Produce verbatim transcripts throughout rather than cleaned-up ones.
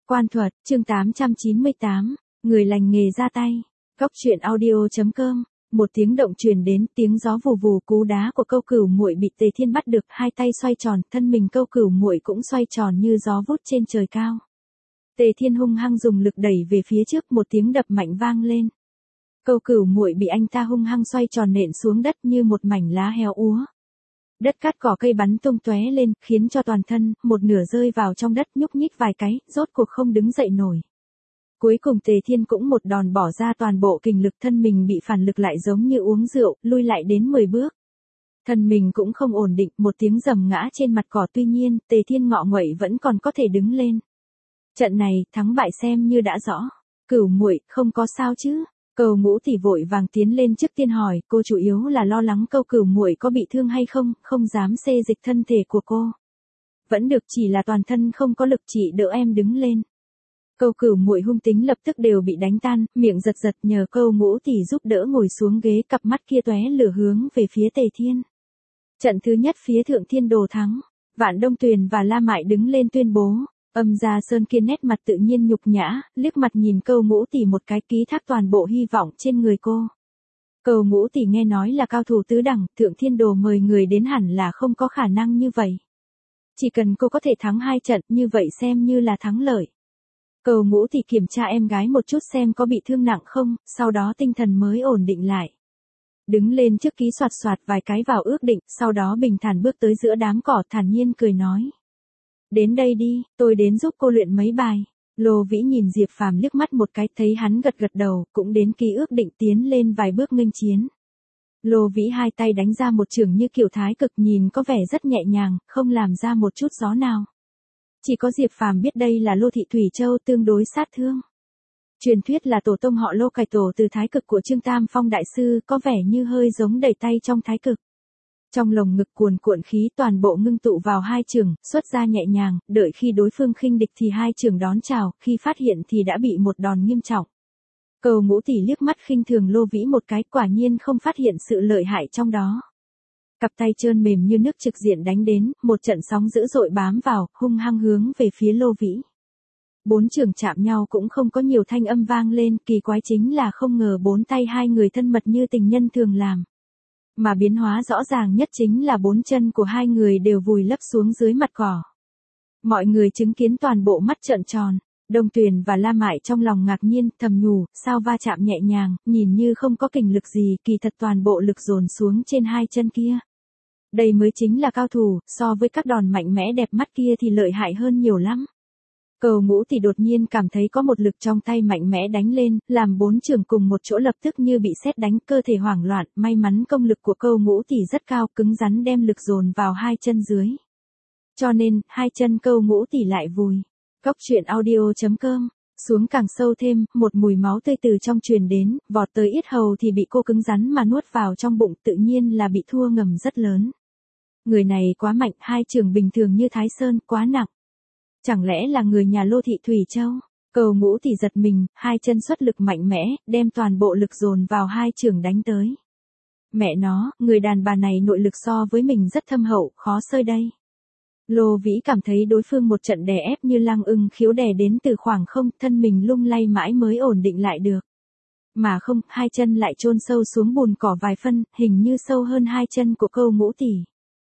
Quan thuật, chương tám trăm chín mươi tám, người lành nghề ra tay. Góc truyện audio chấm com. Một tiếng động truyền đến, tiếng gió vù vù, cú đá của Câu Cửu Muội bị Tề Thiên bắt được, hai tay xoay tròn, thân mình Câu Cửu Muội cũng xoay tròn như gió vút trên trời cao. Tề Thiên hung hăng dùng lực đẩy về phía trước, một tiếng đập mạnh vang lên. Câu Cửu Muội bị anh ta hung hăng xoay tròn nện xuống đất như một mảnh lá heo úa. Đất cát cỏ cây bắn tung tóe lên, khiến cho toàn thân, một nửa rơi vào trong đất, nhúc nhích vài cái, rốt cuộc không đứng dậy nổi. Cuối cùng Tề Thiên cũng một đòn bỏ ra toàn bộ kình lực, thân mình bị phản lực lại giống như uống rượu, lui lại đến mười bước. Thân mình cũng không ổn định, một tiếng rầm ngã trên mặt cỏ, tuy nhiên, Tề Thiên ngọ nguậy vẫn còn có thể đứng lên. Trận này, thắng bại xem như đã rõ. Cửu Muội, không có sao chứ? Cầu Ngũ Tỷ vội vàng tiến lên trước tiên hỏi, cô chủ yếu là lo lắng Câu Cửu Muội có bị thương hay không, không dám xê dịch thân thể của cô. Vẫn được, chỉ là toàn thân không có lực, chị đỡ em đứng lên. Câu Cửu Muội hung tính lập tức đều bị đánh tan, miệng giật giật, nhờ Câu Ngũ Tỷ giúp đỡ ngồi xuống ghế, cặp mắt kia tóe lửa hướng về phía Tề Thiên. Trận thứ nhất phía Thượng Thiên Đồ thắng, Vạn Đông Tuyền và La Mại đứng lên tuyên bố. Âm Gia Sơn kia nét mặt tự nhiên nhục nhã, liếc mặt nhìn Câu Ngũ Tỷ một cái, ký thác toàn bộ hy vọng trên người cô. Câu Ngũ Tỷ nghe nói là cao thủ tứ đẳng, Thượng Thiên Đồ mời người đến hẳn là không có khả năng như vậy. Chỉ cần cô có thể thắng hai trận, như vậy xem như là thắng lợi. Câu Ngũ Tỷ kiểm tra em gái một chút xem có bị thương nặng không, sau đó tinh thần mới ổn định lại. Đứng lên trước ký soạt soạt vài cái vào ước định, sau đó bình thản bước tới giữa đám cỏ, thản nhiên cười nói. Đến đây đi, tôi đến giúp cô luyện mấy bài. Lô Vĩ nhìn Diệp Phàm liếc mắt một cái, thấy hắn gật gật đầu, cũng đến ký ước định tiến lên vài bước nghênh chiến. Lô Vĩ hai tay đánh ra một chưởng như kiểu thái cực, nhìn có vẻ rất nhẹ nhàng, không làm ra một chút gió nào. Chỉ có Diệp Phàm biết đây là Lô Thị Thủy Châu, tương đối sát thương. Truyền thuyết là tổ tông họ Lô cải tổ từ thái cực của Trương Tam Phong đại sư, có vẻ như hơi giống đẩy tay trong thái cực. Trong lồng ngực cuồn cuộn khí, toàn bộ ngưng tụ vào hai chưởng, xuất ra nhẹ nhàng, đợi khi đối phương khinh địch thì hai chưởng đón chào, khi phát hiện thì đã bị một đòn nghiêm trọng. Câu Ngũ Tỷ liếc mắt khinh thường Lô Vĩ một cái, quả nhiên không phát hiện sự lợi hại trong đó. Cặp tay trơn mềm như nước trực diện đánh đến, một trận sóng dữ dội bám vào, hung hăng hướng về phía Lô Vĩ. Bốn chưởng chạm nhau cũng không có nhiều thanh âm vang lên, kỳ quái chính là không ngờ bốn tay hai người thân mật như tình nhân thường làm. Mà biến hóa rõ ràng nhất chính là bốn chân của hai người đều vùi lấp xuống dưới mặt cỏ. Mọi người chứng kiến toàn bộ mắt trợn tròn, Đông Tuyền và La Mại trong lòng ngạc nhiên, thầm nhủ, sao va chạm nhẹ nhàng, nhìn như không có kình lực gì, kỳ thật toàn bộ lực dồn xuống trên hai chân kia. Đây mới chính là cao thủ, so với các đòn mạnh mẽ đẹp mắt kia thì lợi hại hơn nhiều lắm. Câu Ngũ Tỷ đột nhiên cảm thấy có một lực trong tay mạnh mẽ đánh lên, làm bốn chưởng cùng một chỗ lập tức như bị sét đánh, cơ thể hoảng loạn, may mắn công lực của Câu Ngũ Tỷ rất cao, cứng rắn đem lực dồn vào hai chân dưới. Cho nên, hai chân Câu Ngũ Tỷ lại vùi. Góc truyện audio chấm com. Xuống càng sâu thêm, một mùi máu tươi từ trong truyền đến, vọt tới yết hầu thì bị cô cứng rắn mà nuốt vào trong bụng, tự nhiên là bị thua ngầm rất lớn. Người này quá mạnh, hai chưởng bình thường như Thái Sơn, quá nặng. Chẳng lẽ là người nhà Lô Thị Thủy Châu? Câu Ngũ Tỷ giật mình, hai chân xuất lực mạnh mẽ, đem toàn bộ lực dồn vào hai chưởng đánh tới. Mẹ nó, người đàn bà này nội lực so với mình rất thâm hậu, khó xơi đây. Lô Vĩ cảm thấy đối phương một trận đè ép như lang ưng khiếu đè đến từ khoảng không, thân mình lung lay mãi mới ổn định lại được. Mà không, hai chân lại chôn sâu xuống bùn cỏ vài phân, hình như sâu hơn hai chân của Câu Ngũ Tỷ.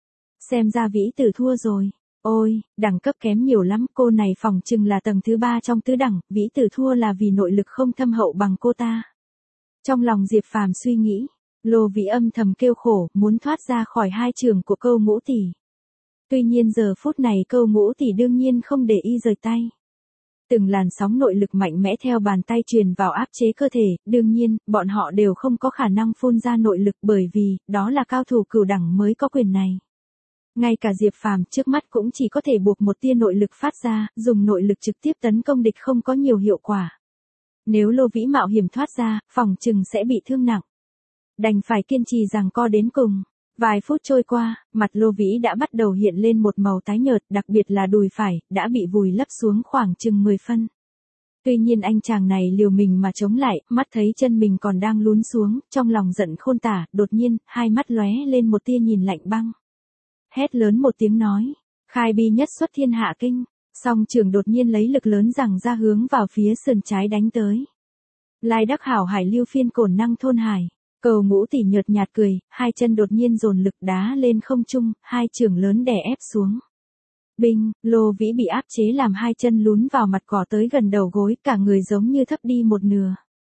Xem ra Vĩ Tử thua rồi. Ôi, đẳng cấp kém nhiều lắm, cô này phòng chừng là tầng thứ ba trong tứ đẳng, Vĩ Tử thua là vì nội lực không thâm hậu bằng cô ta. Trong lòng Diệp Phàm suy nghĩ, Lô Vĩ âm thầm kêu khổ, muốn thoát ra khỏi hai chưởng của Câu Ngũ Tỷ. Tuy nhiên giờ phút này Câu Ngũ Tỷ đương nhiên không để y rời tay. Từng làn sóng nội lực mạnh mẽ theo bàn tay truyền vào áp chế cơ thể, đương nhiên, bọn họ đều không có khả năng phun ra nội lực bởi vì, đó là cao thủ cửu đẳng mới có quyền này. Ngay cả Diệp Phàm trước mắt cũng chỉ có thể buộc một tia nội lực phát ra, dùng nội lực trực tiếp tấn công địch không có nhiều hiệu quả. Nếu Lô Vĩ mạo hiểm thoát ra, phòng chừng sẽ bị thương nặng. Đành phải kiên trì giằng co đến cùng. Vài phút trôi qua, mặt Lô Vĩ đã bắt đầu hiện lên một màu tái nhợt, đặc biệt là đùi phải, đã bị vùi lấp xuống khoảng chừng mười phân. Tuy nhiên anh chàng này liều mình mà chống lại, mắt thấy chân mình còn đang lún xuống, trong lòng giận khôn tả, đột nhiên, hai mắt lóe lên một tia nhìn lạnh băng. Hét lớn một tiếng nói, khai bi nhất xuất thiên hạ kinh. Song trường đột nhiên lấy lực lớn giằng ra hướng vào phía sườn trái đánh tới. Lai đắc hảo hải lưu phiên cổn năng thôn hải. Cầu Ngũ Tỷ nhợt nhạt cười, hai chân đột nhiên dồn lực đá lên không trung, hai chưởng lớn đè ép xuống. Binh, Lô Vĩ bị áp chế làm hai chân lún vào mặt cỏ tới gần đầu gối, cả người giống như thấp đi một nửa.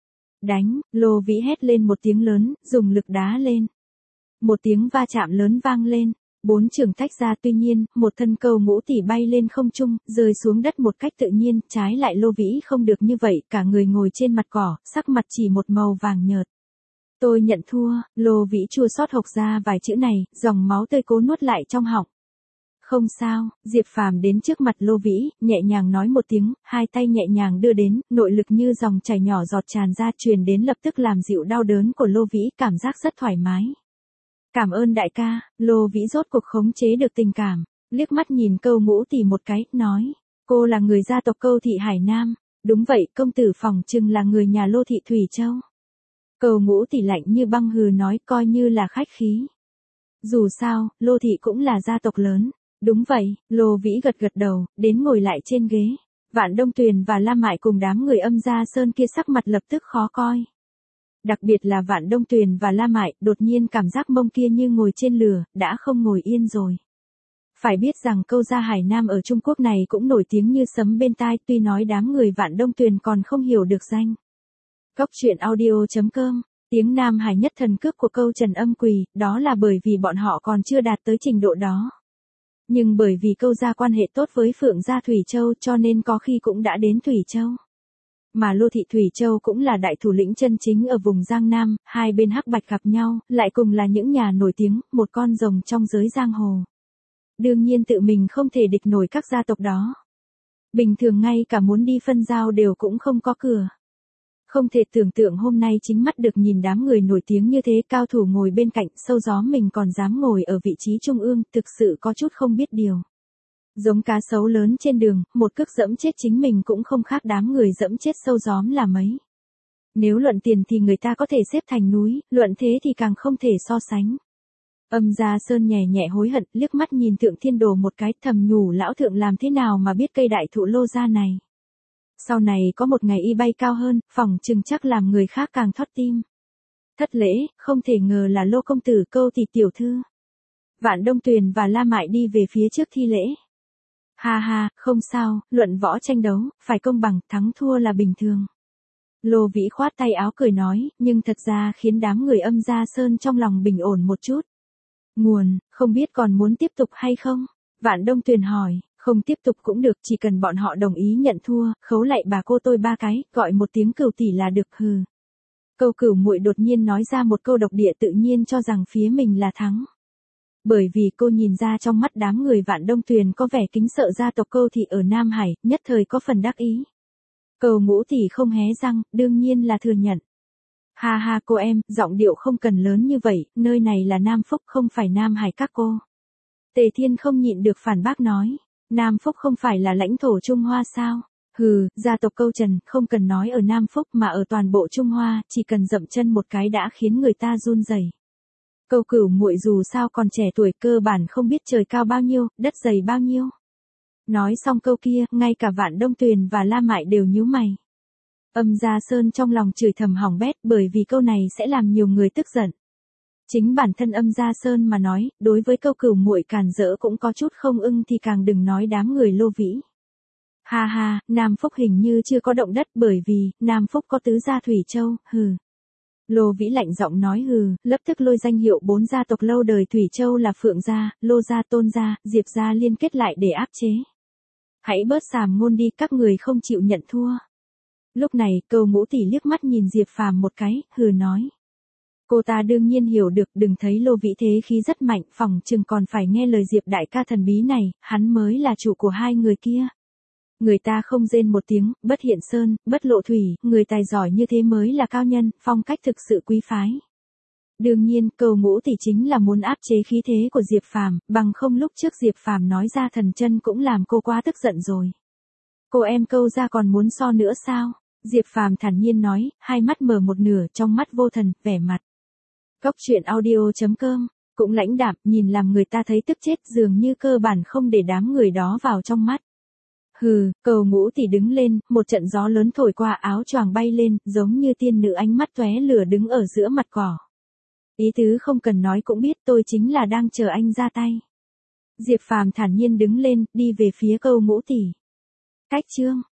Đánh, Lô Vĩ hét lên một tiếng lớn, dùng lực đá lên. Một tiếng va chạm lớn vang lên, bốn chưởng tách ra, tuy nhiên, một thân Cầu Ngũ Tỷ bay lên không trung, rơi xuống đất một cách tự nhiên, trái lại Lô Vĩ không được như vậy, cả người ngồi trên mặt cỏ, sắc mặt chỉ một màu vàng nhợt. Tôi nhận thua, Lô Vĩ chua xót hộc ra vài chữ này, dòng máu tươi cố nuốt lại trong họng. Không sao, Diệp Phàm đến trước mặt Lô Vĩ, nhẹ nhàng nói một tiếng, hai tay nhẹ nhàng đưa đến, nội lực như dòng chảy nhỏ giọt tràn ra truyền đến lập tức làm dịu đau đớn của Lô Vĩ, cảm giác rất thoải mái. Cảm ơn đại ca, Lô Vĩ rốt cuộc khống chế được tình cảm, liếc mắt nhìn Câu Ngũ Tỷ một cái, nói, cô là người gia tộc Câu thị Hải Nam, đúng vậy, công tử phỏng chừng là người nhà Lô thị Thủy Châu. Cầu Ngũ Tỷ lạnh như băng hừ nói, coi như là khách khí. Dù sao, Lô thị cũng là gia tộc lớn. Đúng vậy, Lô Vĩ gật gật đầu, đến ngồi lại trên ghế. Vạn Đông Tuyền và La Mại cùng đám người Âm Gia Sơn kia sắc mặt lập tức khó coi. Đặc biệt là Vạn Đông Tuyền và La Mại, đột nhiên cảm giác mông kia như ngồi trên lửa, đã không ngồi yên rồi. Phải biết rằng Câu gia Hải Nam ở Trung Quốc này cũng nổi tiếng như sấm bên tai, tuy nói đám người Vạn Đông Tuyền còn không hiểu được danh. Cốc truyện audio chấm com, tiếng Nam Hải nhất thần cước của Câu Trần Âm Quỳ, đó là bởi vì bọn họ còn chưa đạt tới trình độ đó. Nhưng bởi vì Câu gia quan hệ tốt với Phượng gia Thủy Châu cho nên có khi cũng đã đến Thủy Châu. Mà Lô thị Thủy Châu cũng là đại thủ lĩnh chân chính ở vùng Giang Nam, hai bên hắc bạch gặp nhau, lại cùng là những nhà nổi tiếng, một con rồng trong giới giang hồ. Đương nhiên tự mình không thể địch nổi các gia tộc đó. Bình thường ngay cả muốn đi phân giao đều cũng không có cửa. Không thể tưởng tượng hôm nay chính mắt được nhìn đám người nổi tiếng như thế, cao thủ ngồi bên cạnh, sâu gió mình còn dám ngồi ở vị trí trung ương, thực sự có chút không biết điều. Giống cá sấu lớn trên đường, một cước dẫm chết chính mình cũng không khác đám người dẫm chết sâu gióm là mấy. Nếu luận tiền thì người ta có thể xếp thành núi, luận thế thì càng không thể so sánh. Âm Gia Sơn nhẹ nhẹ hối hận, liếc mắt nhìn Thượng Thiên Đồ một cái, thầm nhủ lão thượng làm thế nào mà biết cây đại thụ Lô gia này. Sau này có một ngày y bay cao hơn, phỏng chừng chắc làm người khác càng thót tim. Thất lễ, không thể ngờ là Lô công tử Câu thị tiểu thư. Vạn Đông Tuyền và La Mại đi về phía trước thi lễ. Ha ha, không sao, luận võ tranh đấu, phải công bằng, thắng thua là bình thường. Lô Vĩ khoát tay áo cười nói, nhưng thật ra khiến đám người Âm Gia Sơn trong lòng bình ổn một chút. Nguồn, không biết còn muốn tiếp tục hay không? Vạn Đông Tuyền hỏi, không tiếp tục cũng được, chỉ cần bọn họ đồng ý nhận thua, khấu lạy bà cô tôi ba cái, gọi một tiếng Cửu tỷ là được, hừ. Câu Cửu muội đột nhiên nói ra một câu độc địa, tự nhiên cho rằng phía mình là thắng. Bởi vì cô nhìn ra trong mắt đám người Vạn Đông Tuyền có vẻ kính sợ gia tộc Câu thị ở Nam Hải, nhất thời có phần đắc ý. Cầu Ngũ tỷ không hé răng, đương nhiên là thừa nhận. Ha ha cô em, giọng điệu không cần lớn như vậy, nơi này là Nam Phúc không phải Nam Hải các cô. Tề Thiên không nhịn được phản bác nói, Nam Phúc không phải là lãnh thổ Trung Hoa sao? Hừ, gia tộc Câu Trần, không cần nói ở Nam Phúc mà ở toàn bộ Trung Hoa, chỉ cần dậm chân một cái đã khiến người ta run rẩy. Câu Cửu muội dù sao còn trẻ tuổi, cơ bản không biết trời cao bao nhiêu, đất dày bao nhiêu. Nói xong câu kia, ngay cả Vạn Đông Tuyền và La Mại đều nhíu mày. Âm Gia Sơn trong lòng chửi thầm hỏng bét, bởi vì câu này sẽ làm nhiều người tức giận. Chính bản thân Âm Gia Sơn mà nói, đối với câu Cửu muội càn rỡ cũng có chút không ưng thì càng đừng nói đám người Lô Vĩ. Ha ha, Nam Phúc hình như chưa có động đất bởi vì, Nam Phúc có tứ gia Thủy Châu, hừ. Lô Vĩ lạnh giọng nói hừ, lập tức lôi danh hiệu bốn gia tộc lâu đời Thủy Châu là Phượng gia, Lô gia, Tôn gia, Diệp gia liên kết lại để áp chế. Hãy bớt xàm ngôn đi, các người không chịu nhận thua. Lúc này, Câu Ngũ tỷ liếc mắt nhìn Diệp Phàm một cái, hừ nói. Cô ta đương nhiên hiểu được, đừng thấy Lô Vĩ thế khí rất mạnh, phỏng chừng còn phải nghe lời Diệp đại ca thần bí này, hắn mới là chủ của hai người kia. Người ta không rên một tiếng, bất hiện sơn, bất lộ thủy, người tài giỏi như thế mới là cao nhân, phong cách thực sự quý phái. Đương nhiên, Câu Ngũ tỷ chính là muốn áp chế khí thế của Diệp Phàm, bằng không lúc trước Diệp Phàm nói ra thần chân cũng làm cô quá tức giận rồi. Cô em Câu gia còn muốn so nữa sao? Diệp Phàm thản nhiên nói, hai mắt mở một nửa, trong mắt vô thần, vẻ mặt. Cốc truyện audio chấm com, cũng lãnh đạm, nhìn làm người ta thấy tức chết, dường như cơ bản không để đám người đó vào trong mắt. Hừ, Cầu Ngũ Tỷ đứng lên, một trận gió lớn thổi qua áo choàng bay lên, giống như tiên nữ ánh mắt tóe lửa đứng ở giữa mặt cỏ. Ý tứ không cần nói cũng biết tôi chính là đang chờ anh ra tay. Diệp Phàm thản nhiên đứng lên, đi về phía Cầu Ngũ Tỷ. Cách chương